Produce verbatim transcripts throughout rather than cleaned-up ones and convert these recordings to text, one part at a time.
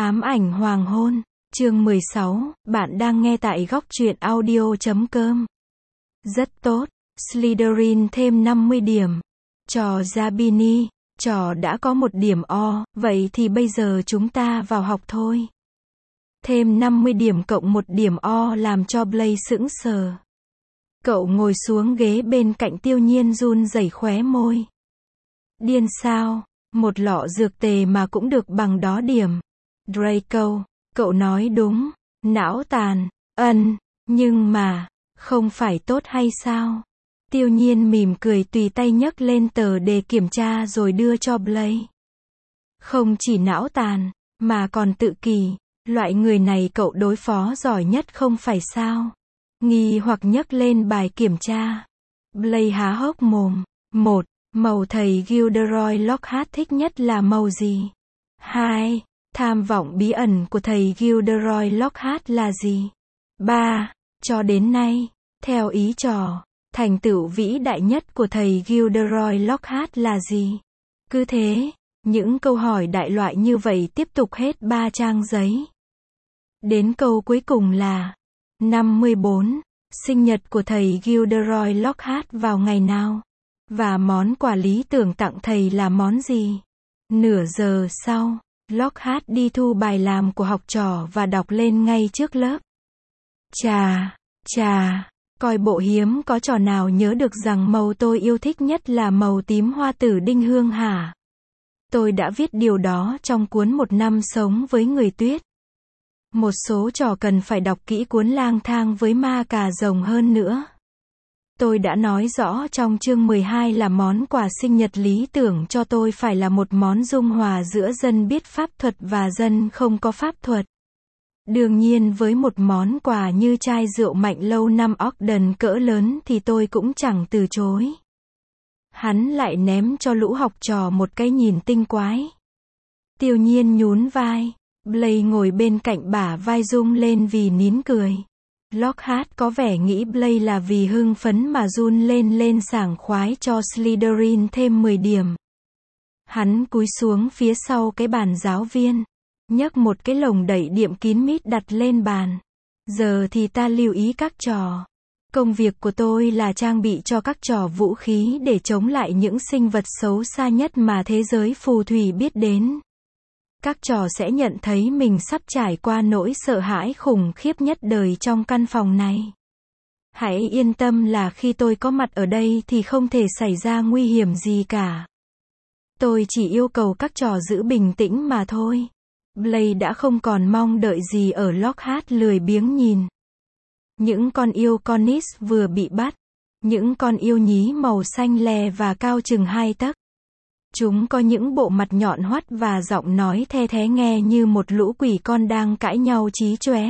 Ám ảnh hoàng hôn, chương mười sáu, bạn đang nghe tại góc truyện audio chấm com. Rất tốt, Slytherin thêm năm mươi điểm. Trò Zabini, trò đã có một điểm O, vậy thì bây giờ chúng ta vào học thôi. Thêm năm mươi điểm cộng một điểm O làm cho Blaise sững sờ. Cậu ngồi xuống ghế bên cạnh Tiêu Nhiên run rẩy khóe môi. Điên sao, một lọ dược tề mà cũng được bằng đó điểm. Draco, cậu nói đúng, não tàn, ân, nhưng mà, không phải tốt hay sao? Tiêu Nhiên mỉm cười tùy tay nhấc lên tờ đề kiểm tra rồi đưa cho Blaise. Không chỉ não tàn, mà còn tự kỷ, loại người này cậu đối phó giỏi nhất không phải sao? Nghi hoặc nhấc lên bài kiểm tra. Blaise há hốc mồm. Một, màu thầy Gilderoy Lockhart thích nhất là màu gì? Hai, tham vọng bí ẩn của thầy Gilderoy Lockhart là gì? Ba, cho đến nay, theo ý trò, thành tựu vĩ đại nhất của thầy Gilderoy Lockhart là gì? Cứ thế, những câu hỏi đại loại như vậy tiếp tục hết ba trang giấy. Đến câu cuối cùng là năm mươi bốn, sinh nhật của thầy Gilderoy Lockhart vào ngày nào? Và món quà lý tưởng tặng thầy là món gì? Nửa giờ sau, Lockhart đi thu bài làm của học trò và đọc lên ngay trước lớp. Chà, chà, coi bộ hiếm có trò nào nhớ được rằng màu tôi yêu thích nhất là màu tím hoa tử đinh hương hả? Tôi đã viết điều đó trong cuốn Một năm sống với người tuyết. Một số trò cần phải đọc kỹ cuốn Lang thang với ma cà rồng hơn nữa. Tôi đã nói rõ trong chương mười hai là món quà sinh nhật lý tưởng cho tôi phải là một món dung hòa giữa dân biết pháp thuật và dân không có pháp thuật. Đương nhiên với một món quà như chai rượu mạnh lâu năm Ogden cỡ lớn thì tôi cũng chẳng từ chối. Hắn lại ném cho lũ học trò một cái nhìn tinh quái. Tiêu Nhiên nhún vai. Blaise ngồi bên cạnh bả vai rung lên vì nín cười. Lockhart có vẻ nghĩ Blaise là vì hưng phấn mà run lên lên sảng khoái cho Slytherin thêm mười điểm. Hắn cúi xuống phía sau cái bàn giáo viên, nhấc một cái lồng đậy đệm kín mít đặt lên bàn. Giờ thì ta lưu ý các trò. Công việc của tôi là trang bị cho các trò vũ khí để chống lại những sinh vật xấu xa nhất mà thế giới phù thủy biết đến. Các trò sẽ nhận thấy mình sắp trải qua nỗi sợ hãi khủng khiếp nhất đời trong căn phòng này. Hãy yên tâm là khi tôi có mặt ở đây thì không thể xảy ra nguy hiểm gì cả. Tôi chỉ yêu cầu các trò giữ bình tĩnh mà thôi. Blaise đã không còn mong đợi gì ở Lockhart lười biếng nhìn. Những con yêu Cornish vừa bị bắt. Những con yêu nhí màu xanh lè và cao chừng hai tấc. Chúng có những bộ mặt nhọn hoắt và giọng nói the thé nghe như một lũ quỷ con đang cãi nhau chí chóe.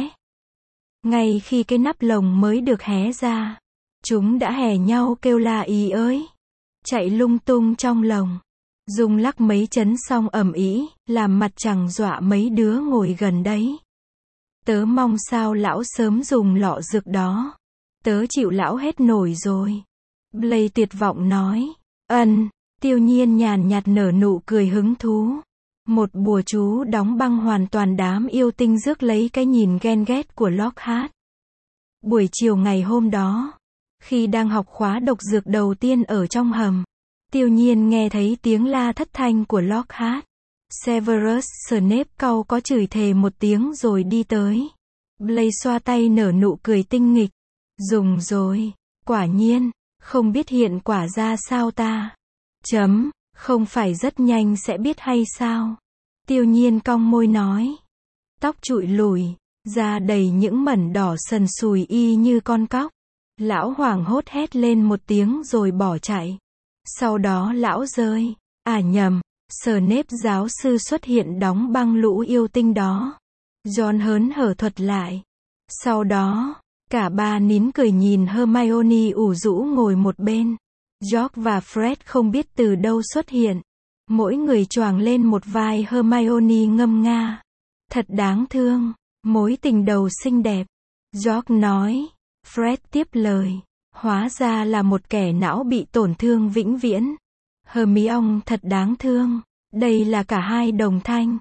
Ngay khi cái nắp lồng mới được hé ra, chúng đã hè nhau kêu la ý ới, chạy lung tung trong lồng, rung lắc mấy chấn xong ầm ĩ, làm mặt chẳng dọa mấy đứa ngồi gần đấy. Tớ mong sao lão sớm dùng lọ dược đó. Tớ chịu lão hết nổi rồi. Blaise tuyệt vọng nói. Ân. Tiêu Nhiên nhàn nhạt nở nụ cười hứng thú. Một bùa chú đóng băng hoàn toàn đám yêu tinh rước lấy cái nhìn ghen ghét của Lockhart. Buổi chiều ngày hôm đó, khi đang học khóa độc dược đầu tiên ở trong hầm, Tiêu Nhiên nghe thấy tiếng la thất thanh của Lockhart. Severus Snape cau có chửi thề một tiếng rồi đi tới. Blaise xoa tay nở nụ cười tinh nghịch. Dùng rồi, quả nhiên, không biết hiện quả ra sao ta. Chấm, không phải rất nhanh sẽ biết hay sao? Tiêu Nhiên cong môi nói. Tóc trụi lùi, da đầy những mẩn đỏ sần sùi y như con cóc. Lão hoảng hốt hét lên một tiếng rồi bỏ chạy. Sau đó lão rơi. À nhầm, Snape giáo sư xuất hiện đóng băng lũ yêu tinh đó. John hớn hở thuật lại. Sau đó, cả ba nín cười nhìn Hermione ủ rũ ngồi một bên. George và Fred không biết từ đâu xuất hiện. Mỗi người choàng lên một vai Hermione ngâm nga. Thật đáng thương, mối tình đầu xinh đẹp. George nói. Fred tiếp lời. Hóa ra là một kẻ não bị tổn thương vĩnh viễn. Hermione thật đáng thương. Đây là cả hai đồng thanh.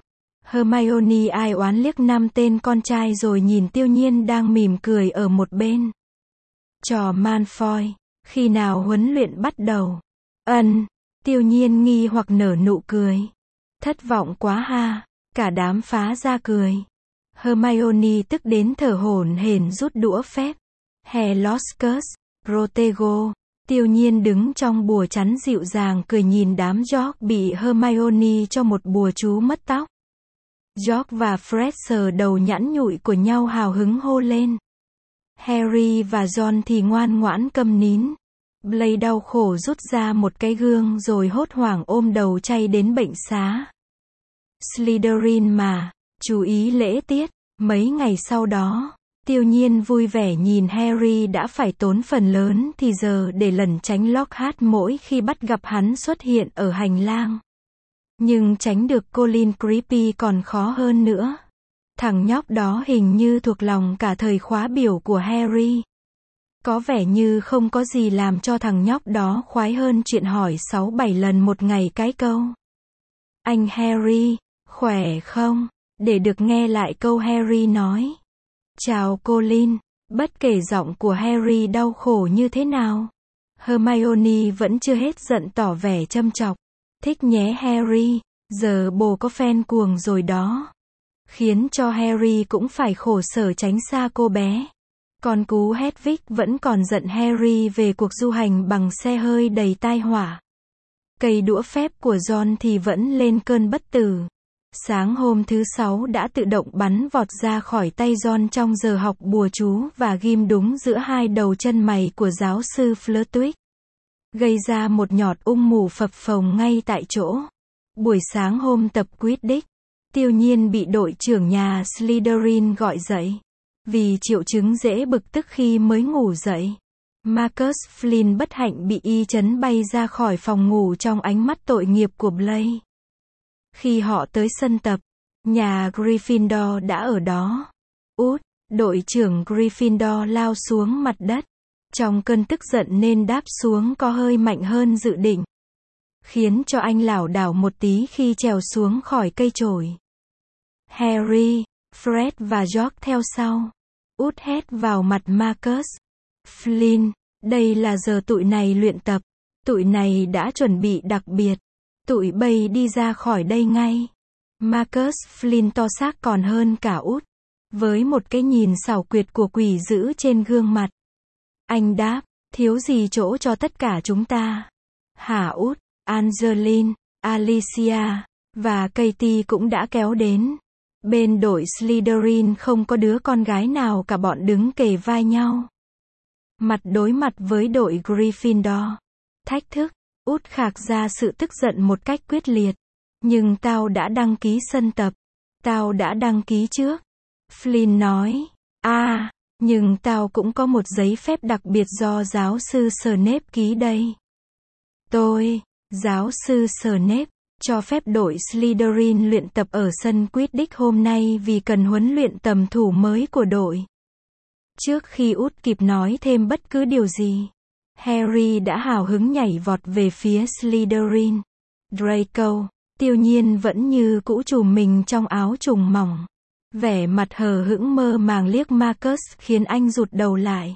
Hermione ai oán liếc năm tên con trai rồi nhìn Tiêu Nhiên đang mỉm cười ở một bên. Trò Malfoy, khi nào huấn luyện bắt đầu? Ân, Tiêu Nhiên nghi hoặc nở nụ cười. Thất vọng quá ha, cả đám phá ra cười. Hermione tức đến thở hổn hển rút đũa phép. Heloscus, Protego. Tiêu Nhiên đứng trong bùa chắn dịu dàng cười nhìn đám George bị Hermione cho một bùa chú mất tóc. George và Fred sờ đầu nhẵn nhụi của nhau hào hứng hô lên. Harry và Ron thì ngoan ngoãn câm nín. Blaise đau khổ rút ra một cái gương rồi hốt hoảng ôm đầu chay đến bệnh xá. Slytherin mà, chú ý lễ tiết. Mấy ngày sau đó, Tiêu Nhiên vui vẻ nhìn Harry đã phải tốn phần lớn thì giờ để lẩn tránh Lockhart mỗi khi bắt gặp hắn xuất hiện ở hành lang. Nhưng tránh được Colin Creepy còn khó hơn nữa. Thằng nhóc đó hình như thuộc lòng cả thời khóa biểu của Harry. Có vẻ như không có gì làm cho thằng nhóc đó khoái hơn chuyện hỏi sáu bảy lần một ngày cái câu. Anh Harry, khỏe không? Để được nghe lại câu Harry nói. Chào Colin, bất kể giọng của Harry đau khổ như thế nào. Hermione vẫn chưa hết giận tỏ vẻ châm chọc. Thích nhé Harry, giờ bồ có fan cuồng rồi đó. Khiến cho Harry cũng phải khổ sở tránh xa cô bé. Còn cú Hedwig vẫn còn giận Harry về cuộc du hành bằng xe hơi đầy tai họa. Cây đũa phép của Ron thì vẫn lên cơn bất tử. Sáng hôm thứ sáu đã tự động bắn vọt ra khỏi tay Ron trong giờ học bùa chú và ghim đúng giữa hai đầu chân mày của giáo sư Flitwick. Gây ra một nhọt ung mù phập phồng ngay tại chỗ. Buổi sáng hôm tập Quidditch, Tiêu Nhiên bị đội trưởng nhà Slytherin gọi dậy. Vì triệu chứng dễ bực tức khi mới ngủ dậy. Marcus Flynn bất hạnh bị y chấn bay ra khỏi phòng ngủ trong ánh mắt tội nghiệp của Blaise. Khi họ tới sân tập, nhà Gryffindor đã ở đó. Út, đội trưởng Gryffindor lao xuống mặt đất. Trong cơn tức giận nên đáp xuống có hơi mạnh hơn dự định. Khiến cho anh lảo đảo một tí khi trèo xuống khỏi cây chổi. Harry, Fred và George theo sau. Út hét vào mặt Marcus. Flynn, đây là giờ tụi này luyện tập. Tụi này đã chuẩn bị đặc biệt. Tụi bay đi ra khỏi đây ngay. Marcus Flynn to xác còn hơn cả Út. Với một cái nhìn xảo quyệt của quỷ dữ trên gương mặt. Anh đáp, thiếu gì chỗ cho tất cả chúng ta. Hả Út, Angeline, Alicia, và Katie cũng đã kéo đến. Bên đội Slytherin không có đứa con gái nào cả bọn đứng kề vai nhau. Mặt đối mặt với đội Gryffindor. Thách thức, Út khạc ra sự tức giận một cách quyết liệt. Nhưng tao đã đăng ký sân tập. Tao đã đăng ký trước. Flynn nói, à, nhưng tao cũng có một giấy phép đặc biệt do giáo sư Snape ký đây. Tôi, giáo sư Snape, cho phép đội Slytherin luyện tập ở sân Quidditch hôm nay vì cần huấn luyện tầm thủ mới của đội. Trước khi Út kịp nói thêm bất cứ điều gì, Harry đã hào hứng nhảy vọt về phía Slytherin. Draco, Tiêu Nhiên vẫn như cũ trùm mình trong áo trùng mỏng. Vẻ mặt hờ hững mơ màng liếc Marcus khiến anh rụt đầu lại.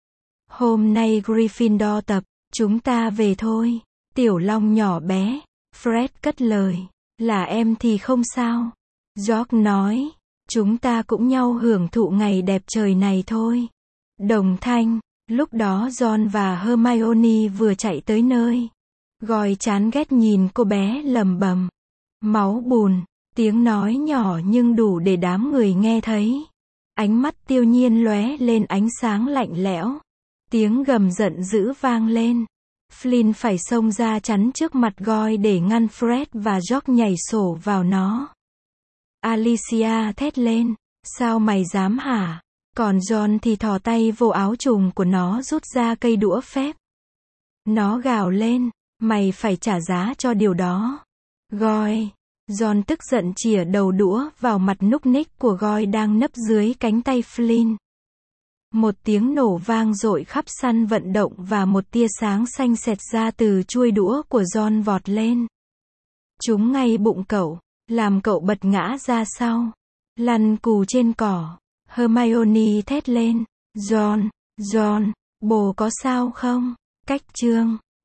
Hôm nay Gryffindor tập, chúng ta về thôi. Tiểu Long nhỏ bé. Fred cất lời. Là em thì không sao. George nói. Chúng ta cũng nhau hưởng thụ ngày đẹp trời này thôi. Đồng thanh. Lúc đó Ron và Hermione vừa chạy tới nơi. Gòi chán ghét nhìn cô bé lầm bầm. Máu bùn. Tiếng nói nhỏ nhưng đủ để đám người nghe thấy. Ánh mắt Tiêu Nhiên lóe lên ánh sáng lạnh lẽo. Tiếng gầm giận dữ vang lên. Flynn phải xông ra chắn trước mặt Goi để ngăn Fred và George nhảy sổ vào nó. Alicia thét lên. Sao mày dám hả? Còn John thì thò tay vô áo trùng của nó rút ra cây đũa phép. Nó gào lên. Mày phải trả giá cho điều đó. Goi. John tức giận chĩa đầu đũa vào mặt núc ních của Goi đang nấp dưới cánh tay Flynn. Một tiếng nổ vang dội khắp sân vận động và một tia sáng xanh xẹt ra từ chuôi đũa của John vọt lên. Trúng ngay bụng cậu. làm cậu bật ngã ra sau. Lăn cù trên cỏ. Hermione thét lên. Ron, Ron, bồ có sao không? Cách chương